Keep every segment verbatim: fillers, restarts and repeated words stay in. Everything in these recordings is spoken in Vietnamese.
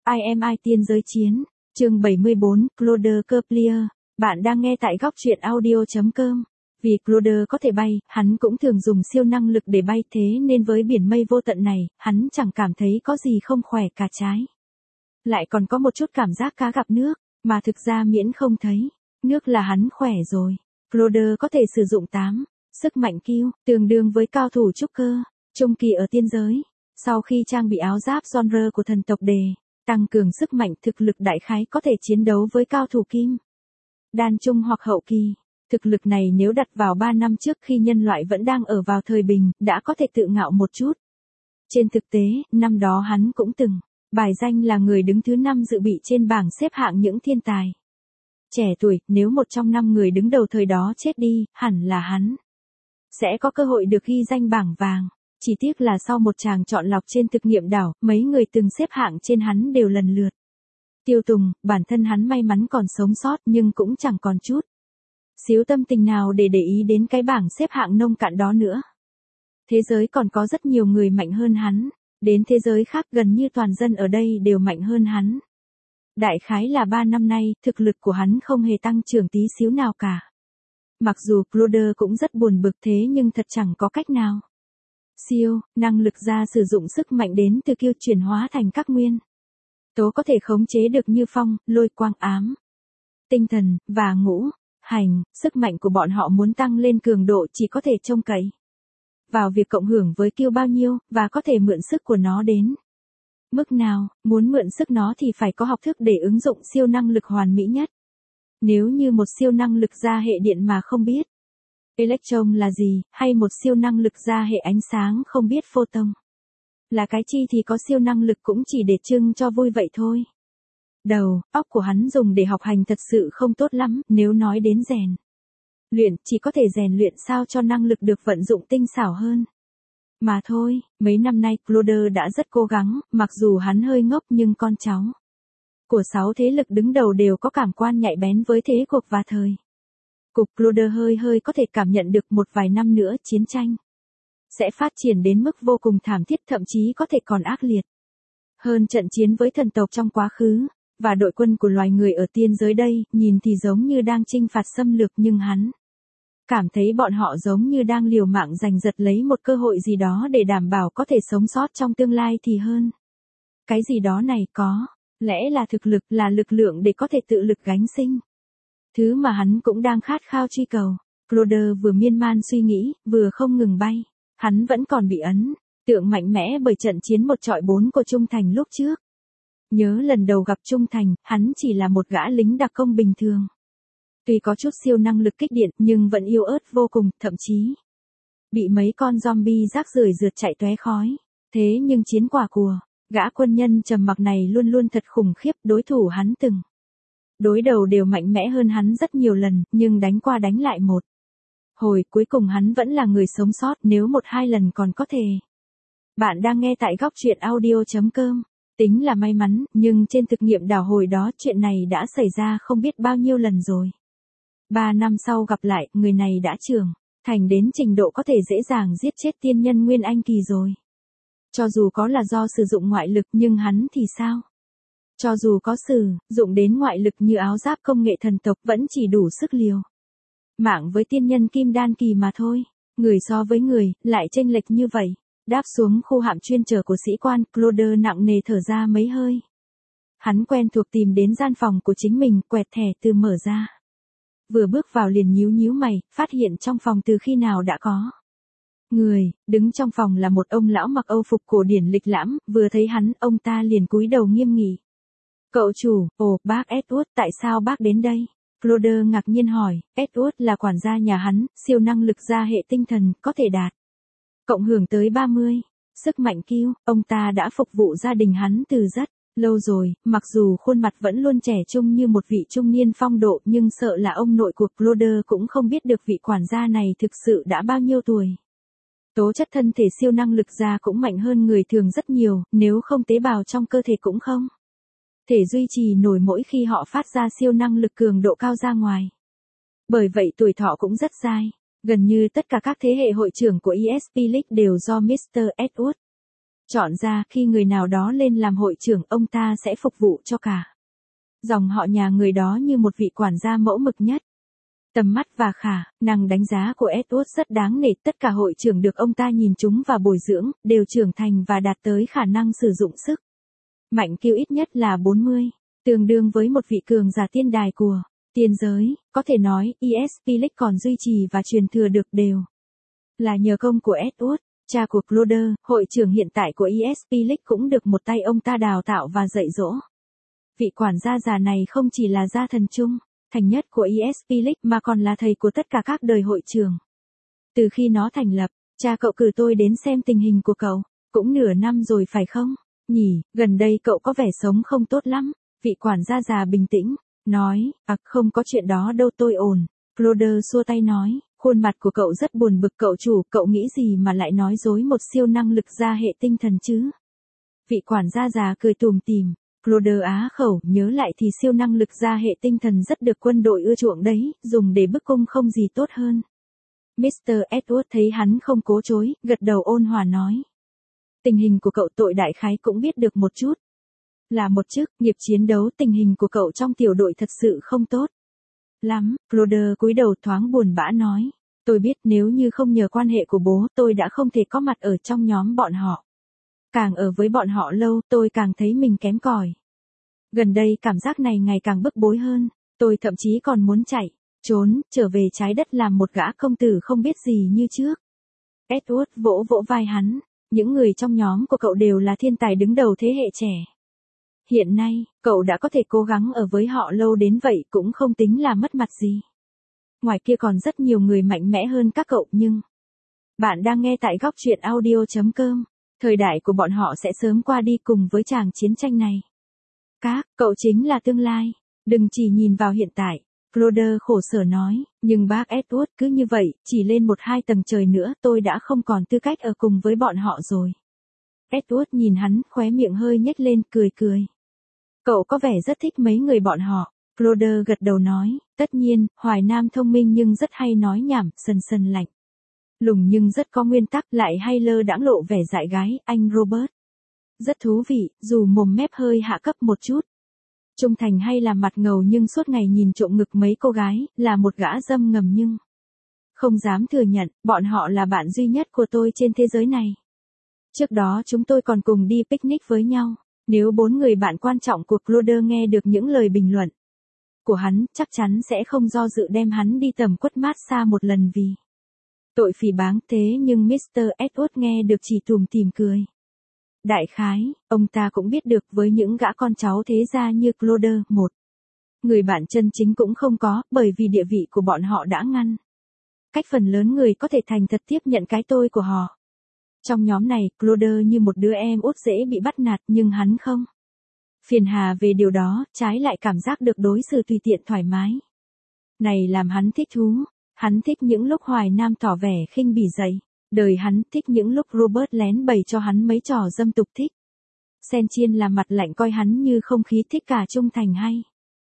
I am I tiên giới chiến, chương bảy mươi bốn, Claude Keplier. Bạn đang nghe tại góc truyện audio chấm com. Vì Claude có thể bay, hắn cũng thường dùng siêu năng lực để bay, thế nên với biển mây vô tận này, hắn chẳng cảm thấy có gì không khỏe cả trái. Lại còn có một chút cảm giác cá gặp nước, mà thực ra miễn không thấy nước là hắn khỏe rồi. Claude có thể sử dụng tám sức mạnh Q, tương đương với cao thủ trúc cơ, trung kỳ ở tiên giới. Sau khi trang bị áo giáp genre của thần tộc đề, tăng cường sức mạnh thực lực đại khái có thể chiến đấu với cao thủ kim đan trung hoặc hậu kỳ. Thực lực này nếu đặt vào ba năm trước khi nhân loại vẫn đang ở vào thời bình, đã có thể tự ngạo một chút. Trên thực tế, năm đó hắn cũng từng bài danh là người đứng thứ năm dự bị trên bảng xếp hạng những thiên tài trẻ tuổi. Nếu một trong năm người đứng đầu thời đó chết đi, hẳn là hắn sẽ có cơ hội được ghi danh bảng vàng. Chỉ tiếc là sau một tràng chọn lọc trên thực nghiệm đảo, mấy người từng xếp hạng trên hắn đều lần lượt tiêu tùng. Bản thân hắn may mắn còn sống sót nhưng cũng chẳng còn chút xíu tâm tình nào để để ý đến cái bảng xếp hạng nông cạn đó nữa. Thế giới còn có rất nhiều người mạnh hơn hắn, đến thế giới khác gần như toàn dân ở đây đều mạnh hơn hắn. Đại khái là ba năm nay, thực lực của hắn không hề tăng trưởng tí xíu nào cả. Mặc dù Claude cũng rất buồn bực thế nhưng thật chẳng có cách nào. Siêu, năng lực ra sử dụng sức mạnh đến từ Q chuyển hóa thành các nguyên tố có thể khống chế được như phong, lôi quang ám, tinh thần, và ngũ hành. Sức mạnh của bọn họ muốn tăng lên cường độ chỉ có thể trông cậy vào việc cộng hưởng với Q bao nhiêu, và có thể mượn sức của nó đến mức nào. Muốn mượn sức nó thì phải có học thức để ứng dụng siêu năng lực hoàn mỹ nhất. Nếu như một siêu năng lực ra hệ điện mà không biết electron là gì, hay một siêu năng lực ra hệ ánh sáng không biết photon là cái chi thì có siêu năng lực cũng chỉ để trưng cho vui vậy thôi. Đầu óc của hắn dùng để học hành thật sự không tốt lắm. Nếu nói đến rèn luyện, chỉ có thể rèn luyện sao cho năng lực được vận dụng tinh xảo hơn mà thôi. Mấy năm nay Claude đã rất cố gắng, mặc dù hắn hơi ngốc nhưng con cháu của sáu thế lực đứng đầu đều có cảm quan nhạy bén với thế cuộc và thời cục. Claude hơi hơi có thể cảm nhận được một vài năm nữa chiến tranh sẽ phát triển đến mức vô cùng thảm thiết, thậm chí có thể còn ác liệt hơn trận chiến với thần tộc trong quá khứ. Và đội quân của loài người ở tiên giới đây, nhìn thì giống như đang chinh phạt xâm lược, nhưng hắn cảm thấy bọn họ giống như đang liều mạng giành giật lấy một cơ hội gì đó để đảm bảo có thể sống sót trong tương lai thì hơn. Cái gì đó này có lẽ là thực lực, là lực lượng để có thể tự lực gánh sinh. Thứ mà hắn cũng đang khát khao truy cầu. Claude vừa miên man suy nghĩ, vừa không ngừng bay. Hắn vẫn còn bị ấn tượng mạnh mẽ bởi trận chiến một trọi bốn của Trung Thành lúc trước. Nhớ lần đầu gặp Trung Thành, hắn chỉ là một gã lính đặc công bình thường. Tuy có chút siêu năng lực kích điện nhưng vẫn yếu ớt vô cùng, thậm chí bị mấy con zombie rác rưởi rượt chạy tóe khói. Thế nhưng chiến quả của gã quân nhân trầm mặc này luôn luôn thật khủng khiếp. Đối thủ hắn từng đối đầu đều mạnh mẽ hơn hắn rất nhiều lần, nhưng đánh qua đánh lại một hồi, cuối cùng hắn vẫn là người sống sót, nếu một hai lần còn có thể. Bạn đang nghe tại góc truyện audio chấm com. Tính là may mắn, nhưng trên thực nghiệm đảo hồi đó chuyện này đã xảy ra không biết bao nhiêu lần rồi. Ba năm sau gặp lại, người này đã trưởng thành đến trình độ có thể dễ dàng giết chết tiên nhân Nguyên Anh kỳ rồi. Cho dù có là do sử dụng ngoại lực, nhưng hắn thì sao? Cho dù có sử dụng đến ngoại lực như áo giáp công nghệ thần tộc, vẫn chỉ đủ sức liều mạng với tiên nhân kim đan kỳ mà thôi. Người so với người, lại chênh lệch như vậy. Đáp xuống khu hạm chuyên chở của sĩ quan, Claude nặng nề thở ra mấy hơi. Hắn quen thuộc tìm đến gian phòng của chính mình, quẹt thẻ từ mở ra. Vừa bước vào liền nhíu nhíu mày, phát hiện trong phòng từ khi nào đã có người. Đứng trong phòng là một ông lão mặc âu phục cổ điển lịch lãm, vừa thấy hắn, ông ta liền cúi đầu nghiêm nghị. Cậu chủ, ồ, bác Edward, tại sao bác đến đây? Claude ngạc nhiên hỏi. Edward là quản gia nhà hắn, siêu năng lực ra hệ tinh thần, có thể đạt cộng hưởng tới ba mươi sức mạnh Q. Ông ta đã phục vụ gia đình hắn từ rất lâu rồi, mặc dù khuôn mặt vẫn luôn trẻ trung như một vị trung niên phong độ, nhưng sợ là ông nội của Claude cũng không biết được vị quản gia này thực sự đã bao nhiêu tuổi. Tố chất thân thể siêu năng lực ra cũng mạnh hơn người thường rất nhiều, nếu không tế bào trong cơ thể cũng không thể duy trì nổi mỗi khi họ phát ra siêu năng lực cường độ cao ra ngoài. Bởi vậy tuổi thọ cũng rất dài. Gần như tất cả các thế hệ hội trưởng của e ét pê League đều do mít tơ Edward Chọn ra khi người nào đó lên làm hội trưởng ông ta sẽ phục vụ cho cả dòng họ nhà người đó như một vị quản gia mẫu mực nhất. Tầm mắt và khả năng đánh giá của Edward rất đáng nể, tất cả hội trưởng được ông ta nhìn chúng và bồi dưỡng, đều trưởng thành và đạt tới khả năng sử dụng sức mạnh kiêu ít nhất là bốn mươi, tương đương với một vị cường giả tiên đài của tiên giới, có thể nói e ét pê League còn duy trì và truyền thừa được đều là nhờ công của Edward, cha của Cloder, hội trưởng hiện tại của e ét pê League cũng được một tay ông ta đào tạo và dạy dỗ. Vị quản gia già này không chỉ là gia thần trung thành nhất của e ét pê League mà còn là thầy của tất cả các đời hội trưởng. Từ khi nó thành lập, cha cậu cử tôi đến xem tình hình của cậu, cũng nửa năm rồi phải không? Nhỉ, gần đây cậu có vẻ sống không tốt lắm. Vị quản gia già bình tĩnh, nói, à không có chuyện đó đâu tôi ổn. Cloder xua tay nói, khuôn mặt của cậu rất buồn bực cậu chủ, cậu nghĩ gì mà lại nói dối một siêu năng lực gia hệ tinh thần chứ? Vị quản gia già cười tủm tỉm. Cloder á khẩu, nhớ lại thì siêu năng lực gia hệ tinh thần rất được quân đội ưa chuộng đấy, dùng để bức cung không gì tốt hơn. mít tơ Edward thấy hắn không cố chối, gật đầu ôn hòa nói. Tình hình của cậu tội đại khái cũng biết được một chút. Là một chức nghiệp chiến đấu, tình hình của cậu trong tiểu đội thật sự không tốt lắm. Cloder cúi đầu thoáng buồn bã nói. Tôi biết nếu như không nhờ quan hệ của bố tôi đã không thể có mặt ở trong nhóm bọn họ. Càng ở với bọn họ lâu tôi càng thấy mình kém cỏi. Gần đây cảm giác này ngày càng bức bối hơn, tôi thậm chí còn muốn chạy, trốn, trở về trái đất làm một gã công tử không biết gì như trước. Edward vỗ vỗ vai hắn, những người trong nhóm của cậu đều là thiên tài đứng đầu thế hệ trẻ. Hiện nay, cậu đã có thể cố gắng ở với họ lâu đến vậy cũng không tính là mất mặt gì. Ngoài kia còn rất nhiều người mạnh mẽ hơn các cậu nhưng... Bạn đang nghe tại góc truyện audio chấm com. Thời đại của bọn họ sẽ sớm qua đi cùng với tràng chiến tranh này. Các, cậu chính là tương lai. Đừng chỉ nhìn vào hiện tại. Cloder khổ sở nói, nhưng bác Edward cứ như vậy, chỉ lên một hai tầng trời nữa tôi đã không còn tư cách ở cùng với bọn họ rồi. Edward nhìn hắn, khóe miệng hơi nhếch lên, cười cười. Cậu có vẻ rất thích mấy người bọn họ. Cloder gật đầu nói, tất nhiên, Hoài Nam thông minh nhưng rất hay nói nhảm, sần sần lạnh. Lùng nhưng rất có nguyên tắc, lại hay lơ đãng lộ vẻ dại gái, anh Robert. Rất thú vị, dù mồm mép hơi hạ cấp một chút. Trung thành hay là mặt ngầu nhưng suốt ngày nhìn trộm ngực mấy cô gái, là một gã dâm ngầm nhưng... Không dám thừa nhận, bọn họ là bạn duy nhất của tôi trên thế giới này. Trước đó chúng tôi còn cùng đi picnic với nhau. Nếu bốn người bạn quan trọng của Cloder nghe được những lời bình luận của hắn, chắc chắn sẽ không do dự đem hắn đi tầm quất mát xa một lần vì... Tội phỉ báng thế nhưng mít tơ Edward nghe được chỉ tùm tìm cười. Đại khái, ông ta cũng biết được với những gã con cháu thế gia như Cloder, một người bạn chân chính cũng không có, bởi vì địa vị của bọn họ đã ngăn cách phần lớn người có thể thành thật tiếp nhận cái tôi của họ. Trong nhóm này, Cloder như một đứa em út dễ bị bắt nạt nhưng hắn không phiền hà về điều đó, trái lại cảm giác được đối xử tùy tiện thoải mái. Này làm hắn thích thú. Hắn thích những lúc Hoài Nam tỏ vẻ khinh bỉ dậy đời hắn, thích những lúc Robert lén bày cho hắn mấy trò dâm tục, thích Sen Chiên là mặt lạnh coi hắn như không khí, thích cả trung thành hay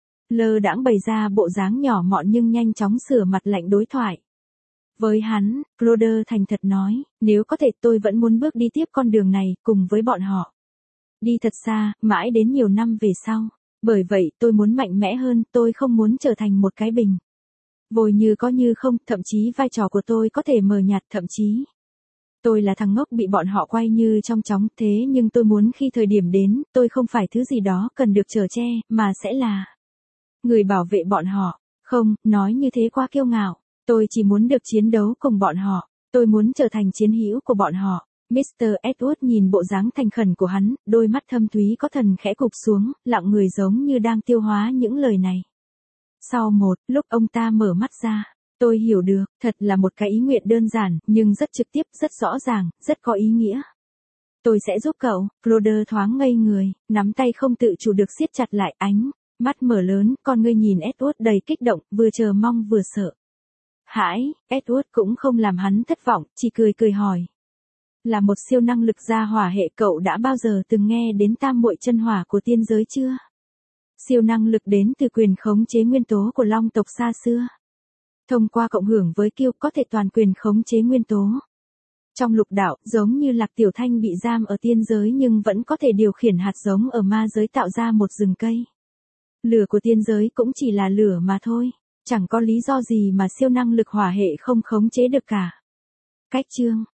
lơ đãng bày ra bộ dáng nhỏ mọn nhưng nhanh chóng sửa mặt lạnh đối thoại. Với hắn, Cloder thành thật nói, nếu có thể tôi vẫn muốn bước đi tiếp con đường này cùng với bọn họ. Đi thật xa, mãi đến nhiều năm về sau. Bởi vậy tôi muốn mạnh mẽ hơn, tôi không muốn trở thành một cái bình vôi như có như không, thậm chí vai trò của tôi có thể mờ nhạt, thậm chí tôi là thằng ngốc bị bọn họ quay như trong chóng, thế nhưng tôi muốn khi thời điểm đến, tôi không phải thứ gì đó cần được chở che, mà sẽ là người bảo vệ bọn họ. Không, nói như thế quá kiêu ngạo, tôi chỉ muốn được chiến đấu cùng bọn họ, tôi muốn trở thành chiến hữu của bọn họ. mít tơ Edward nhìn bộ dáng thành khẩn của hắn, đôi mắt thâm thúy có thần khẽ cụp xuống, lặng người giống như đang tiêu hóa những lời này. Sau một lúc ông ta mở mắt ra, tôi hiểu được, thật là một cái ý nguyện đơn giản, nhưng rất trực tiếp, rất rõ ràng, rất có ý nghĩa. Tôi sẽ giúp cậu. Cloder thoáng ngây người, nắm tay không tự chủ được siết chặt lại, ánh mắt mở lớn, con ngươi nhìn Edward đầy kích động, vừa chờ mong vừa sợ hãi. Edward cũng không làm hắn thất vọng, chỉ cười cười hỏi. Là một siêu năng lực gia hỏa hệ, cậu đã bao giờ từng nghe đến tam muội chân hỏa của tiên giới chưa? Siêu năng lực đến từ quyền khống chế nguyên tố của long tộc xa xưa. Thông qua cộng hưởng với Kiêu có thể toàn quyền khống chế nguyên tố. Trong lục đạo, giống như Lạc Tiểu Thanh bị giam ở tiên giới nhưng vẫn có thể điều khiển hạt giống ở ma giới tạo ra một rừng cây. Lửa của tiên giới cũng chỉ là lửa mà thôi, chẳng có lý do gì mà siêu năng lực hỏa hệ không khống chế được cả. Cách chương